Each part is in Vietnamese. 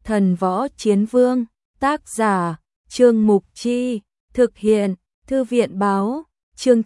Thần Võ Chiến Vương, tác giả, Trương Mục Chi, thực hiện, Thư viện Báo, chương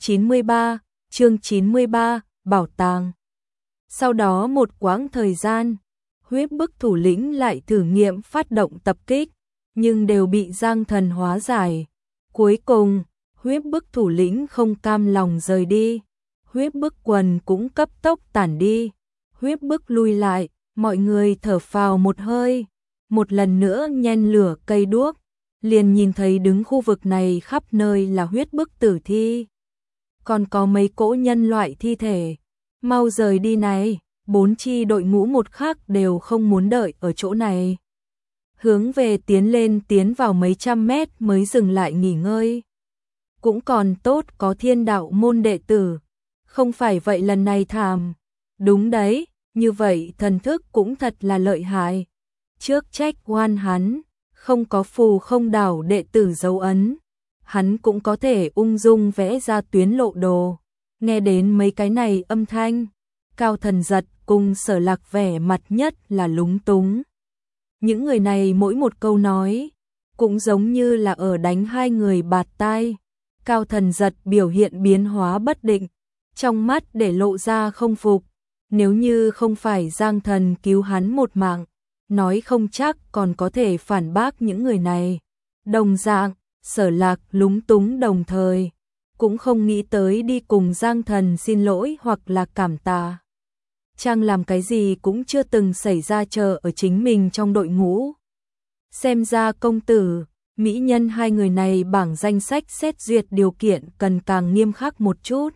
93, Bảo tàng. Sau đó một quãng thời gian, Huyết Bức thủ lĩnh lại thử nghiệm phát động tập kích, nhưng đều bị Giang Thần hóa giải. Cuối cùng, Huyết Bức thủ lĩnh không cam lòng rời đi, Huyết Bức quần cũng cấp tốc tản đi. Huyết Bức lui lại, mọi người thở phào một hơi, một lần nữa nhen lửa cây đuốc, liền nhìn thấy đứng khu vực này khắp nơi là Huyết Bức tử thi. Còn có mấy cỗ nhân loại thi thể, mau rời đi này, 4 chi đội ngũ một khác đều không muốn đợi ở chỗ này. Hướng về tiến vào mấy trăm mét mới dừng lại nghỉ ngơi. Cũng còn tốt có Thiên Đạo môn đệ tử, không phải vậy lần này thảm. Đúng đấy, như vậy thần thức cũng thật là lợi hại. Trước trách oan hắn, không có phù không đảo đệ tử dấu ấn, hắn cũng có thể ung dung vẽ ra tuyến lộ đồ. Nghe đến mấy cái này âm thanh, Cao Thần Giật cùng Sở Lạc vẻ mặt nhất là lúng túng. Những người này mỗi một câu nói, cũng giống như là ở đánh hai người bạt tai. Cao Thần Giật biểu hiện biến hóa bất định, trong mắt để lộ ra không phục. Nếu như không phải Giang Thần cứu hắn một mạng, nói không chắc còn có thể phản bác những người này. Đồng dạng, Sở Lạc lúng túng đồng thời, cũng không nghĩ tới đi cùng Giang Thần xin lỗi hoặc là cảm tạ. Chàng làm cái gì cũng chưa từng xảy ra chờ ở chính mình trong đội ngũ. Xem ra công tử, mỹ nhân hai người này bảng danh sách xét duyệt điều kiện cần càng nghiêm khắc một chút.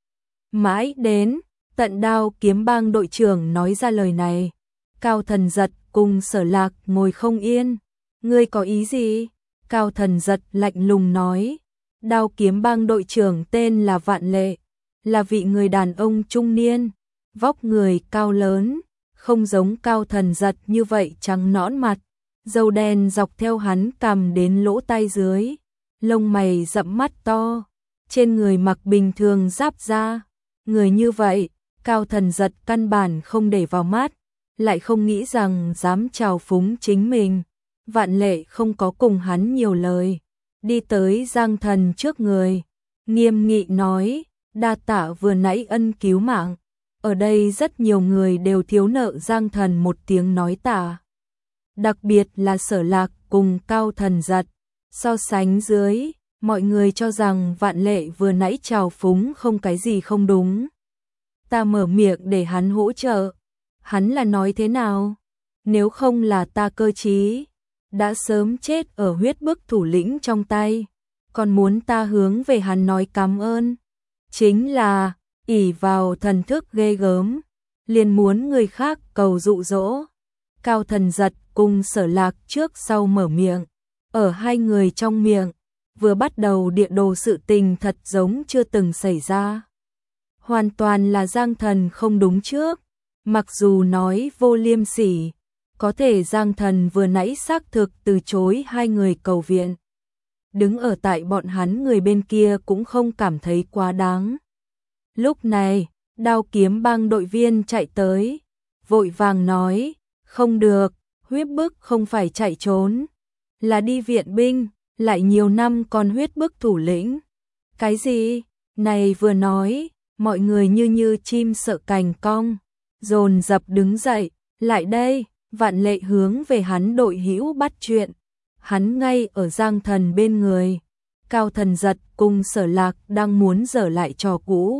Mãi đến, Tận Đao Kiếm Bang đội trưởng nói ra lời này, Cao Thần Giật cùng Sở Lạc ngồi không yên. Ngươi có ý gì? Cao Thần Giật lạnh lùng nói. Đao Kiếm Bang đội trưởng tên là Vạn Lệ, là vị người đàn ông trung niên, vóc người cao lớn, không giống Cao Thần Giật như vậy trắng nõn mặt, râu đen dọc theo hắn cằm đến lỗ tai dưới, lông mày rậm mắt to, trên người mặc bình thường giáp da. Người như vậy, Cao Thần Giật căn bản không để vào mắt, lại không nghĩ rằng dám trào phúng chính mình. Vạn Lệ không có cùng hắn nhiều lời, đi tới Giang Thần trước người, nghiêm nghị nói, đa tạ vừa nãy ân cứu mạng. Ở đây rất nhiều người đều thiếu nợ Giang Thần một tiếng nói tạ. Đặc biệt là Sở Lạc cùng Cao Thần Giật. So sánh dưới, mọi người cho rằng Vạn Lệ vừa nãy trào phúng không cái gì không đúng. Ta mở miệng để hắn hỗ trợ. Hắn là nói thế nào? Nếu không là ta cơ trí, đã sớm chết ở Huyết Bức thủ lĩnh trong tay. Còn muốn ta hướng về hắn nói cảm ơn. Chính là, ỷ vào thần thức ghê gớm, liền muốn người khác cầu dụ dỗ. Cao Thần Giật cùng Sở Lạc trước sau mở miệng. Ở hai người trong miệng, vừa bắt đầu địa đồ sự tình thật giống chưa từng xảy ra. Hoàn toàn là Giang Thần không đúng trước. Mặc dù nói vô liêm sỉ, có thể Giang Thần vừa nãy xác thực từ chối hai người cầu viện. Đứng ở tại bọn hắn người bên kia cũng không cảm thấy quá đáng. Lúc này, Đao Kiếm Bang đội viên chạy tới, vội vàng nói, không được, Huyết Bức không phải chạy trốn, là đi viện binh, lại nhiều năm còn Huyết Bức thủ lĩnh. Cái gì? Này vừa nói, mọi người như chim sợ cành cong, dồn dập đứng dậy, lại đây. Vạn Lệ hướng về hắn đội hữu bắt chuyện. Hắn ngay ở Giang Thần bên người. Cao Thần Giật cùng Sở Lạc đang muốn dở lại trò cũ.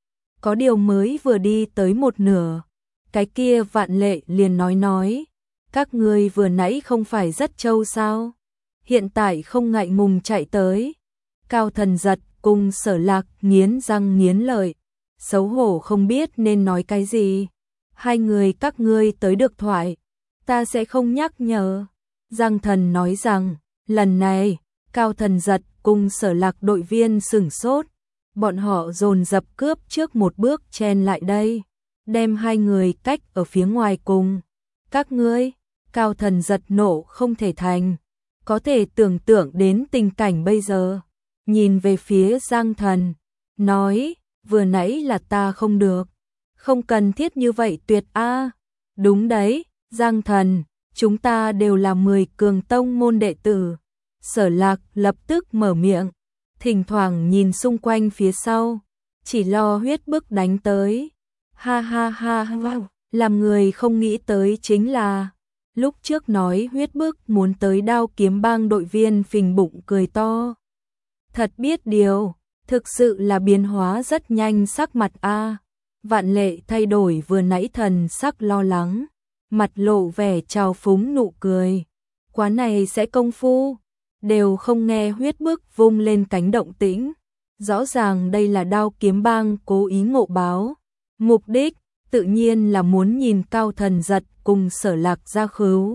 Có điều mới vừa đi tới một nửa, cái kia Vạn Lệ liền nói, các ngươi vừa nãy không phải rất trâu sao? Hiện tại không ngại ngùng chạy tới. Cao Thần Giật cùng Sở Lạc nghiến răng nghiến lợi, xấu hổ không biết nên nói cái gì. Hai người các ngươi tới được thoại, ta sẽ không nhắc nhở. Giang Thần nói rằng, lần này, Cao Thần Giật cùng Sở Lạc đội viên sửng sốt, bọn họ dồn dập cướp trước một bước chen lại đây, đem hai người cách ở phía ngoài cùng. Các ngươi, Cao Thần Giật nộ không thể thành, có thể tưởng tượng đến tình cảnh bây giờ, nhìn về phía Giang Thần, nói, vừa nãy là ta không được, không cần thiết như vậy tuyệt a. Đúng đấy, Giang Thần, chúng ta đều là 10 cường tông môn đệ tử. Sở Lạc lập tức mở miệng, thỉnh thoảng nhìn xung quanh phía sau, chỉ lo huyết bức đánh tới. Ha ha ha ha, làm người không nghĩ tới chính là, lúc trước nói huyết bức muốn tới Đao Kiếm Bang đội viên phình bụng cười to. Thật biết điều, thực sự là biến hóa rất nhanh sắc mặt a. Vạn Lệ thay đổi vừa nãy thần sắc lo lắng, mặt lộ vẻ trào phúng nụ cười. Quá này sẽ công phu, đều không nghe huyết bức vung lên cánh động tĩnh. Rõ ràng đây là Đao Kiếm Bang cố ý ngộ báo. Mục đích, tự nhiên là muốn nhìn Cao Thần Giật cùng Sở Lạc ra khứu.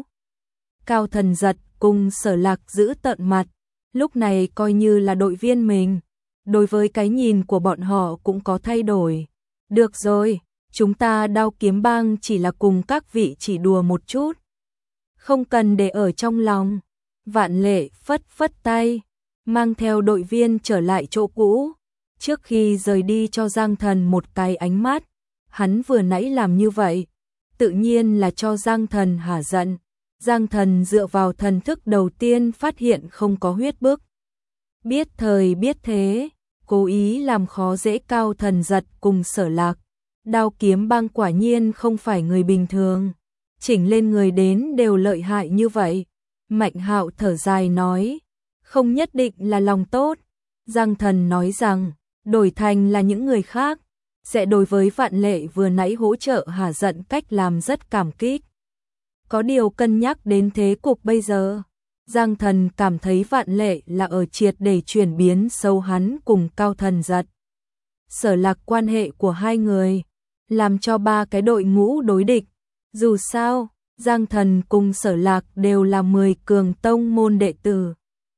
Cao Thần Giật cùng Sở Lạc giữ tận mặt, lúc này coi như là đội viên mình. Đối với cái nhìn của bọn họ cũng có thay đổi. Được rồi, chúng ta Đao Kiếm Bang chỉ là cùng các vị chỉ đùa một chút. Không cần để ở trong lòng. Vạn Lệ phất phất tay, mang theo đội viên trở lại chỗ cũ. Trước khi rời đi cho Giang Thần một cái ánh mắt, hắn vừa nãy làm như vậy, tự nhiên là cho Giang Thần hả giận. Giang Thần dựa vào thần thức đầu tiên phát hiện không có huyết bức. Biết thời biết thế, cố ý làm khó dễ Cao Thần Giật cùng Sở Lạc. Đao Kiếm Bang quả nhiên không phải người bình thường, chỉnh lên người đến đều lợi hại như vậy. Mạnh Hạo thở dài nói, không nhất định là lòng tốt. Giang Thần nói rằng, đổi thành là những người khác, sẽ đối với Vạn Lệ vừa nãy hỗ trợ hả giận cách làm rất cảm kích. Có điều cân nhắc đến thế cục bây giờ, Giang Thần cảm thấy Vạn Lệ là ở triệt để chuyển biến sâu hắn cùng Cao Thần Giật. Sở Lạc quan hệ của hai người, làm cho ba cái đội ngũ đối địch. Dù sao, Giang Thần cùng Sở Lạc đều là 10 cường tông môn đệ tử.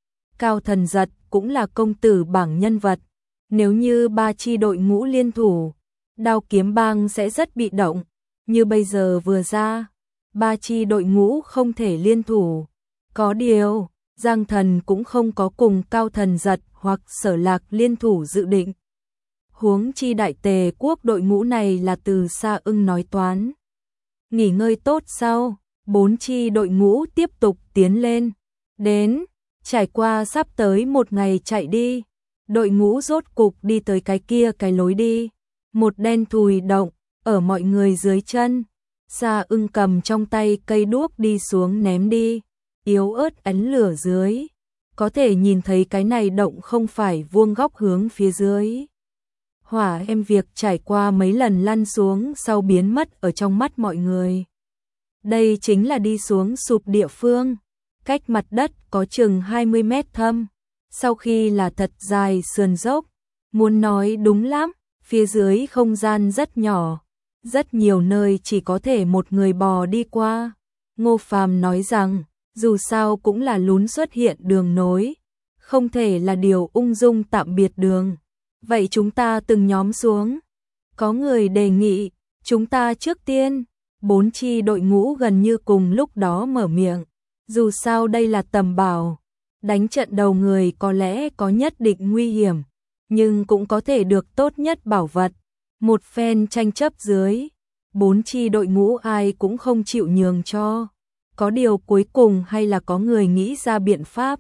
Cao Thần Giật cũng là công tử bảng nhân vật. Nếu như ba chi đội ngũ liên thủ, Đao Kiếm Bang sẽ rất bị động. Như bây giờ vừa ra, ba chi đội ngũ không thể liên thủ. Có điều, Giang Thần cũng không có cùng Cao Thần Giật hoặc Sở Lạc liên thủ dự định. Huống chi Đại Tề Quốc đội ngũ này là từ Sa Ưng nói toán. Nghỉ ngơi tốt sau, 4 chi đội ngũ tiếp tục tiến lên. Đến, trải qua sắp tới một ngày chạy đi, đội ngũ rốt cục đi tới cái kia cái lối đi. Một đen thùi động, ở mọi người dưới chân. Sa Ưng cầm trong tay cây đuốc đi xuống ném đi. Yếu ớt ánh lửa dưới, có thể nhìn thấy cái này động không phải vuông góc hướng phía dưới. Hỏa em việc trải qua mấy lần lăn xuống sau biến mất ở trong mắt mọi người. Đây chính là đi xuống sụp địa phương, cách mặt đất có chừng 20 mét thâm. Sau khi là thật dài sườn dốc, muốn nói đúng lắm, phía dưới không gian rất nhỏ, rất nhiều nơi chỉ có thể một người bò đi qua. Ngô Phàm nói rằng, dù sao cũng là lún xuất hiện đường nối, không thể là điều ung dung tạm biệt đường. Vậy chúng ta từng nhóm xuống. Có người đề nghị, chúng ta trước tiên. 4 chi đội ngũ gần như cùng lúc đó mở miệng. Dù sao đây là tầm bảo, đánh trận đầu người có lẽ có nhất định nguy hiểm, nhưng cũng có thể được tốt nhất bảo vật. Một phen tranh chấp dưới, 4 chi đội ngũ ai cũng không chịu nhường cho. Có điều cuối cùng hay là có người nghĩ ra biện pháp.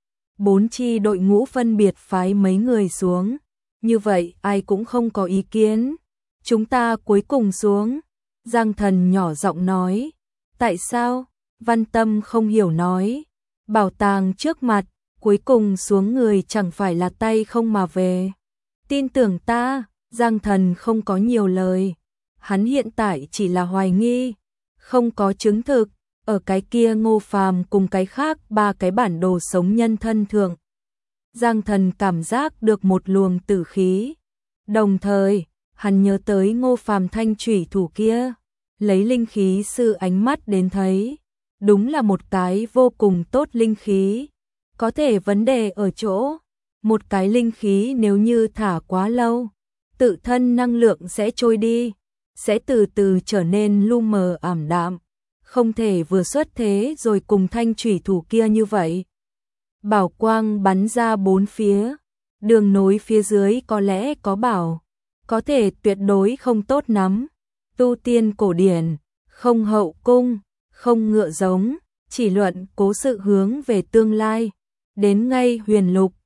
4 chi đội ngũ phân biệt phái mấy người xuống. Như vậy ai cũng không có ý kiến. Chúng ta cuối cùng xuống. Giang Thần nhỏ giọng nói. Tại sao? Văn Tâm không hiểu nói. Bảo tàng trước mặt, cuối cùng xuống người chẳng phải là tay không mà về. Tin tưởng ta, Giang Thần không có nhiều lời. Hắn hiện tại chỉ là hoài nghi, không có chứng thực. Ở cái kia Ngô Phàm cùng cái khác 3 cái bản đồ sống nhân thân thượng. Giang Thần cảm giác được một luồng tử khí. Đồng thời, hắn nhớ tới Ngô Phàm thanh chủy thủ kia, lấy linh khí sư ánh mắt đến thấy, đúng là một cái vô cùng tốt linh khí. Có thể vấn đề ở chỗ, một cái linh khí nếu như thả quá lâu, tự thân năng lượng sẽ trôi đi, sẽ từ từ trở nên lu mờ ảm đạm, không thể vừa xuất thế rồi cùng thanh chủy thủ kia như vậy. Bảo quang bắn ra bốn phía, đường nối phía dưới có lẽ có bảo, có thể tuyệt đối không tốt lắm. Tu tiên cổ điển, không hậu cung, không ngựa giống, chỉ luận cố sự hướng về tương lai. Đến ngay Huyền Lục,